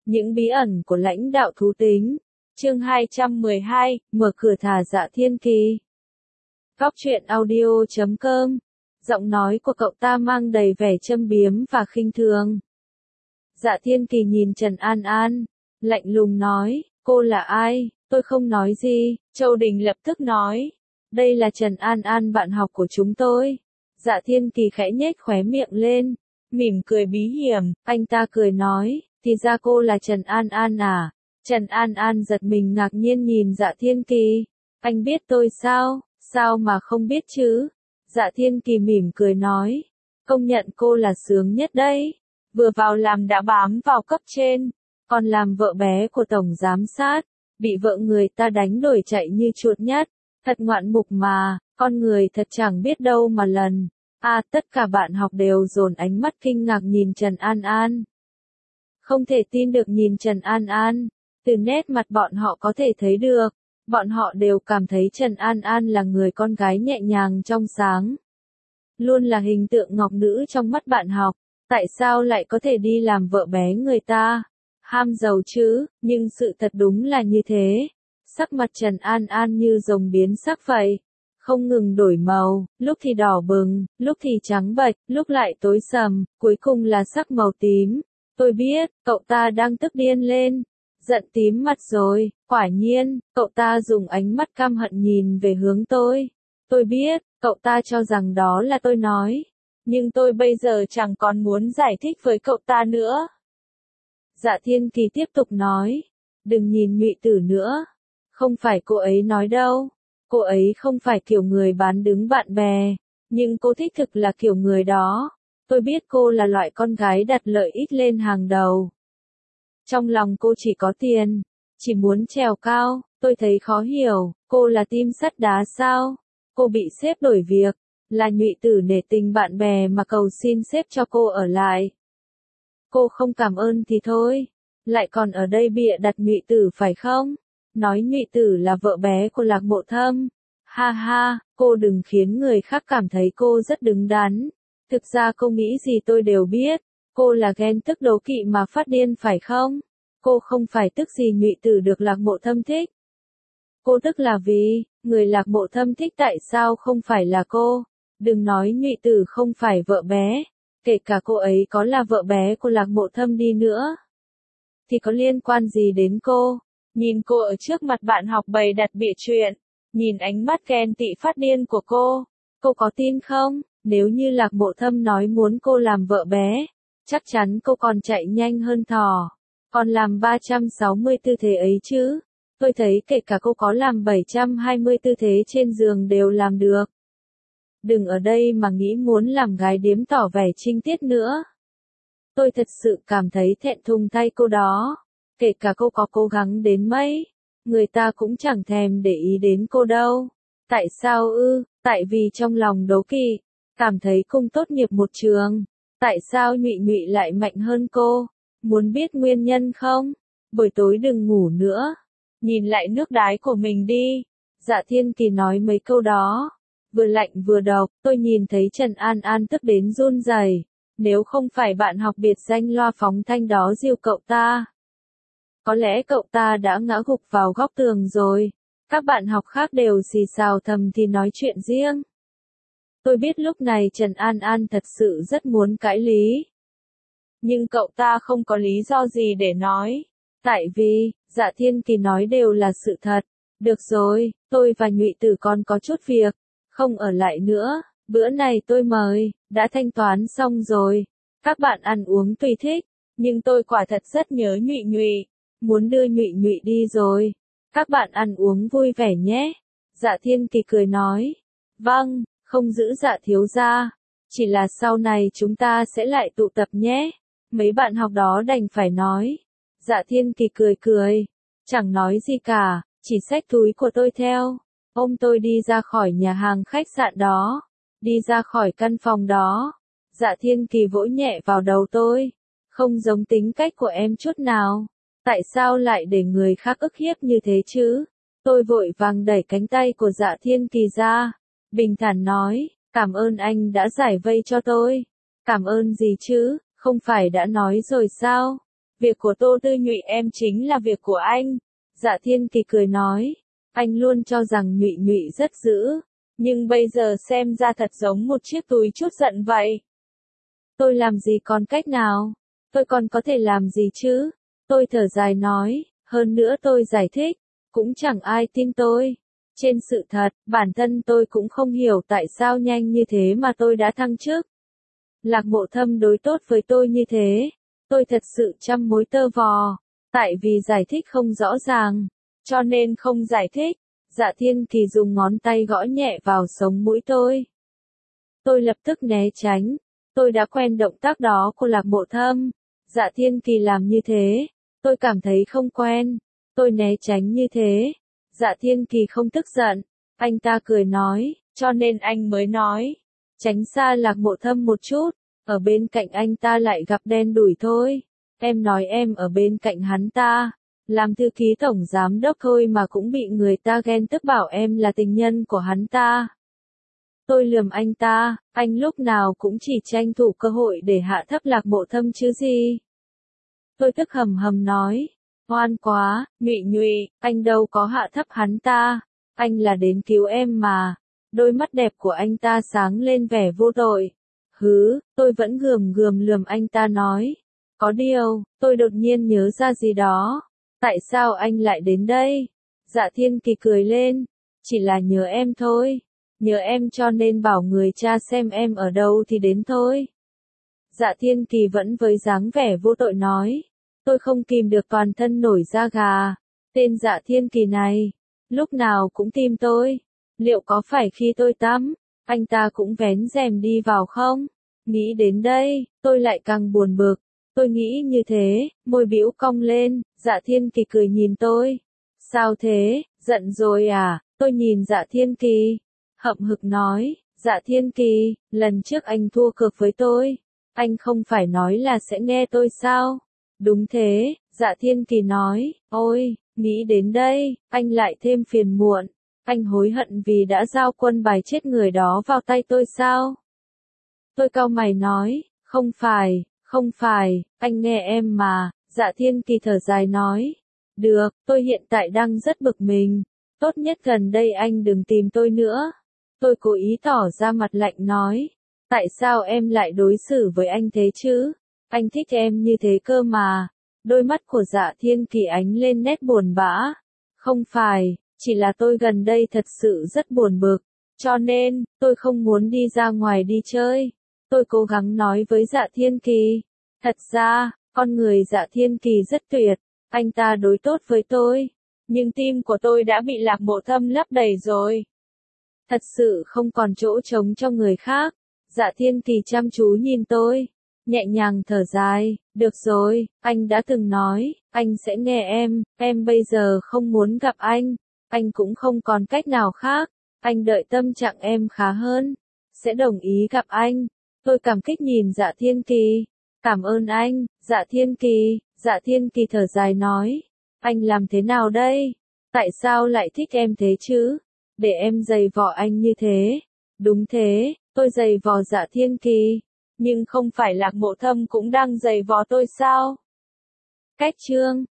Những bí ẩn của lãnh đạo thú tính. Chương 212, mở cửa thả Dạ Thiên Kỳ. Góc truyện audio.com. Giọng nói của cậu ta mang đầy vẻ châm biếm và khinh thường. Dạ Thiên Kỳ nhìn Trần An An, lạnh lùng nói, cô là ai? Tôi không nói gì. Châu Đình lập tức nói, đây là Trần An An, bạn học của chúng tôi. Dạ Thiên Kỳ khẽ nhếch khóe miệng lên, mỉm cười bí hiểm, anh ta cười nói, thì ra cô là Trần An An à? Trần An An giật mình ngạc nhiên nhìn Dạ Thiên Kỳ, anh biết tôi sao? Sao mà không biết chứ? Dạ Thiên Kỳ mỉm cười nói, công nhận cô là sướng nhất đấy, vừa vào làm đã bám vào cấp trên, còn làm vợ bé của tổng giám sát, bị vợ người ta đánh đuổi chạy như chuột nhắt, thật ngoạn mục mà, con người thật chẳng biết đâu mà lần. Tất cả bạn học đều dồn ánh mắt kinh ngạc nhìn Trần An An. Không thể tin được nhìn Trần An An, từ nét mặt bọn họ có thể thấy được, bọn họ đều cảm thấy Trần An An là người con gái nhẹ nhàng trong sáng. Luôn là hình tượng ngọc nữ trong mắt bạn học, tại sao lại có thể đi làm vợ bé người ta? Ham giàu chứ, nhưng sự thật đúng là như thế. Sắc mặt Trần An An như rồng biến sắc vậy, không ngừng đổi màu, lúc thì đỏ bừng, lúc thì trắng bệch, lúc lại tối sầm, cuối cùng là sắc màu tím. Tôi biết, cậu ta đang tức điên lên, giận tím mặt rồi, quả nhiên, cậu ta dùng ánh mắt căm hận nhìn về hướng tôi. Tôi biết, cậu ta cho rằng đó là tôi nói, nhưng tôi bây giờ chẳng còn muốn giải thích với cậu ta nữa. Dạ Thiên Kỳ tiếp tục nói, đừng nhìn Nhụy Tử nữa, không phải cô ấy nói đâu, cô ấy không phải kiểu người bán đứng bạn bè, nhưng cô thích thực là kiểu người đó. Tôi biết cô là loại con gái đặt lợi ích lên hàng đầu. Trong lòng cô chỉ có tiền, chỉ muốn trèo cao, tôi thấy khó hiểu, cô là tim sắt đá sao? Cô bị sếp đổi việc, là Nhụy Tử nể tình bạn bè mà cầu xin sếp cho cô ở lại. Cô không cảm ơn thì thôi, lại còn ở đây bịa đặt Nhụy Tử phải không? Nói Nhụy Tử là vợ bé của Lạc Mộ Thâm. Ha ha, cô đừng khiến người khác cảm thấy cô rất đứng đắn. Thực ra cô nghĩ gì tôi đều biết, cô là ghen tức đố kỵ mà phát điên phải không? Cô không phải tức gì Nhụy Tử được Lạc Mộ Thâm thích. Cô tức là vì, người Lạc Mộ Thâm thích tại sao không phải là cô? Đừng nói Nhụy Tử không phải vợ bé, kể cả cô ấy có là vợ bé của Lạc Mộ Thâm đi nữa, thì có liên quan gì đến cô? Nhìn cô ở trước mặt bạn học bày đặt bịa chuyện, nhìn ánh mắt ghen tị phát điên của cô có tin không? Nếu như Lạc Mộ Thâm nói muốn cô làm vợ bé, chắc chắn cô còn chạy nhanh hơn thỏ, còn làm 360 tư thế ấy chứ. Tôi thấy kể cả cô có làm 720 tư thế trên giường đều làm được. Đừng ở đây mà nghĩ muốn làm gái điếm tỏ vẻ trinh tiết nữa. Tôi thật sự cảm thấy thẹn thùng thay cô đó. Kể cả cô có cố gắng đến mấy, người ta cũng chẳng thèm để ý đến cô đâu. Tại sao ư? Tại vì trong lòng đố kỵ, cảm thấy cùng tốt nghiệp một trường. Tại sao Nhụy lại mạnh hơn cô? Muốn biết nguyên nhân không? Buổi tối đừng ngủ nữa. Nhìn lại nước đái của mình đi. Dạ Thiên Kỳ nói mấy câu đó, vừa lạnh vừa độc. Tôi nhìn thấy Trần An An tức đến run rẩy. Nếu không phải bạn học biệt danh loa phóng thanh đó dìu cậu ta, có lẽ cậu ta đã ngã gục vào góc tường rồi. Các bạn học khác đều xì xào thầm thì nói chuyện riêng. Tôi biết lúc này Trần An An thật sự rất muốn cãi lý. Nhưng cậu ta không có lý do gì để nói. Tại vì, Dạ Thiên Kỳ nói đều là sự thật. Được rồi, tôi và Nhụy Tử còn có chút việc, không ở lại nữa. Bữa này tôi mời, đã thanh toán xong rồi. Các bạn ăn uống tùy thích, nhưng tôi quả thật rất nhớ Nhụy, muốn đưa Nhụy đi rồi. Các bạn ăn uống vui vẻ nhé. Dạ Thiên Kỳ cười nói, vâng, không giữ Dạ thiếu gia, chỉ là sau này chúng ta sẽ lại tụ tập nhé. Mấy bạn học đó đành phải nói. Dạ Thiên Kỳ cười, chẳng nói gì cả, chỉ xách túi của tôi theo, ôm tôi đi ra khỏi nhà hàng khách sạn đó, đi ra khỏi căn phòng đó. Dạ Thiên Kỳ vỗ nhẹ vào đầu tôi, không giống tính cách của em chút nào. Tại sao lại để người khác ức hiếp như thế chứ? Tôi vội vàng đẩy cánh tay của Dạ Thiên Kỳ ra, bình thản nói, cảm ơn anh đã giải vây cho tôi. Cảm ơn gì chứ, không phải đã nói rồi sao? Việc của Tô Tư Nhụy em chính là việc của anh. Dạ Thiên Kỳ cười nói, anh luôn cho rằng Nhụy Nhụy rất dữ, nhưng bây giờ xem ra thật giống một chiếc túi chút giận vậy. Tôi làm gì còn cách nào? Tôi còn có thể làm gì chứ? Tôi thở dài nói, hơn nữa tôi giải thích, cũng chẳng ai tin tôi. Trên sự thật, bản thân tôi cũng không hiểu tại sao nhanh như thế mà tôi đã thăng chức. Lạc Mộ Thâm đối tốt với tôi như thế, tôi thật sự trăm mối tơ vò, tại vì giải thích không rõ ràng, cho nên không giải thích. Dạ Thiên Kỳ dùng ngón tay gõ nhẹ vào sống mũi tôi. Tôi lập tức né tránh, tôi đã quen động tác đó của Lạc Mộ Thâm. Dạ Thiên Kỳ làm như thế, tôi cảm thấy không quen, tôi né tránh như thế. Dạ Thiên Kỳ không tức giận, anh ta cười nói, cho nên anh mới nói, tránh xa Lạc Mộ Thâm một chút, ở bên cạnh anh ta lại gặp đen đủi thôi. Em nói em ở bên cạnh hắn ta, làm thư ký tổng giám đốc thôi mà cũng bị người ta ghen tức bảo em là tình nhân của hắn ta. Tôi lườm anh ta, anh lúc nào cũng chỉ tranh thủ cơ hội để hạ thấp Lạc Mộ Thâm chứ gì. Tôi tức hầm hầm nói, oan quá, Nhụy Nhụy, anh đâu có hạ thấp hắn ta, anh là đến cứu em mà. Đôi mắt đẹp của anh ta sáng lên vẻ vô tội. Hứ, tôi vẫn gườm gườm lườm anh ta nói. Có điều, tôi đột nhiên nhớ ra gì đó. Tại sao anh lại đến đây? Dạ Thiên Kỳ cười lên. Chỉ là nhớ em thôi. Nhớ em cho nên bảo người cha xem em ở đâu thì đến thôi. Dạ Thiên Kỳ vẫn với dáng vẻ vô tội nói. Tôi không kìm được toàn thân nổi da gà. Tên Dạ Thiên Kỳ này, lúc nào cũng tìm tôi. Liệu có phải khi tôi tắm, anh ta cũng vén rèm đi vào không? Nghĩ đến đây, tôi lại càng buồn bực. Tôi nghĩ như thế, môi bĩu cong lên, Dạ Thiên Kỳ cười nhìn tôi. Sao thế, giận rồi à? Tôi nhìn Dạ Thiên Kỳ, hậm hực nói, Dạ Thiên Kỳ, lần trước anh thua cược với tôi, anh không phải nói là sẽ nghe tôi sao? Đúng thế, Dạ Thiên Kỳ nói, ôi, nghĩ đến đây, anh lại thêm phiền muộn. Anh hối hận vì đã giao quân bài chết người đó vào tay tôi sao? Tôi cau mày nói, không phải, anh nghe em mà. Dạ Thiên Kỳ thở dài nói, được, tôi hiện tại đang rất bực mình, tốt nhất gần đây anh đừng tìm tôi nữa. Tôi cố ý tỏ ra mặt lạnh nói, tại sao em lại đối xử với anh thế chứ? Anh thích em như thế cơ mà. Đôi mắt của Dạ Thiên Kỳ ánh lên nét buồn bã. Không phải, chỉ là tôi gần đây thật sự rất buồn bực, cho nên, tôi không muốn đi ra ngoài đi chơi. Tôi cố gắng nói với Dạ Thiên Kỳ. Thật ra, con người Dạ Thiên Kỳ rất tuyệt, anh ta đối tốt với tôi. Nhưng tim của tôi đã bị Lạc Mộ Thâm lấp đầy rồi. Thật sự không còn chỗ trống cho người khác. Dạ Thiên Kỳ chăm chú nhìn tôi, nhẹ nhàng thở dài, được rồi, anh đã từng nói, anh sẽ nghe em bây giờ không muốn gặp anh cũng không còn cách nào khác, anh đợi tâm trạng em khá hơn, sẽ đồng ý gặp anh. Tôi cảm kích nhìn Dạ Thiên Kỳ, cảm ơn anh, Dạ Thiên Kỳ thở dài nói, anh làm thế nào đây? Tại sao lại thích em thế chứ? Để em giày vò anh như thế. Đúng thế, tôi giày vò Dạ Thiên Kỳ. Nhưng không phải Lạc Mộ Thâm cũng đang giày vò tôi sao? Cách chương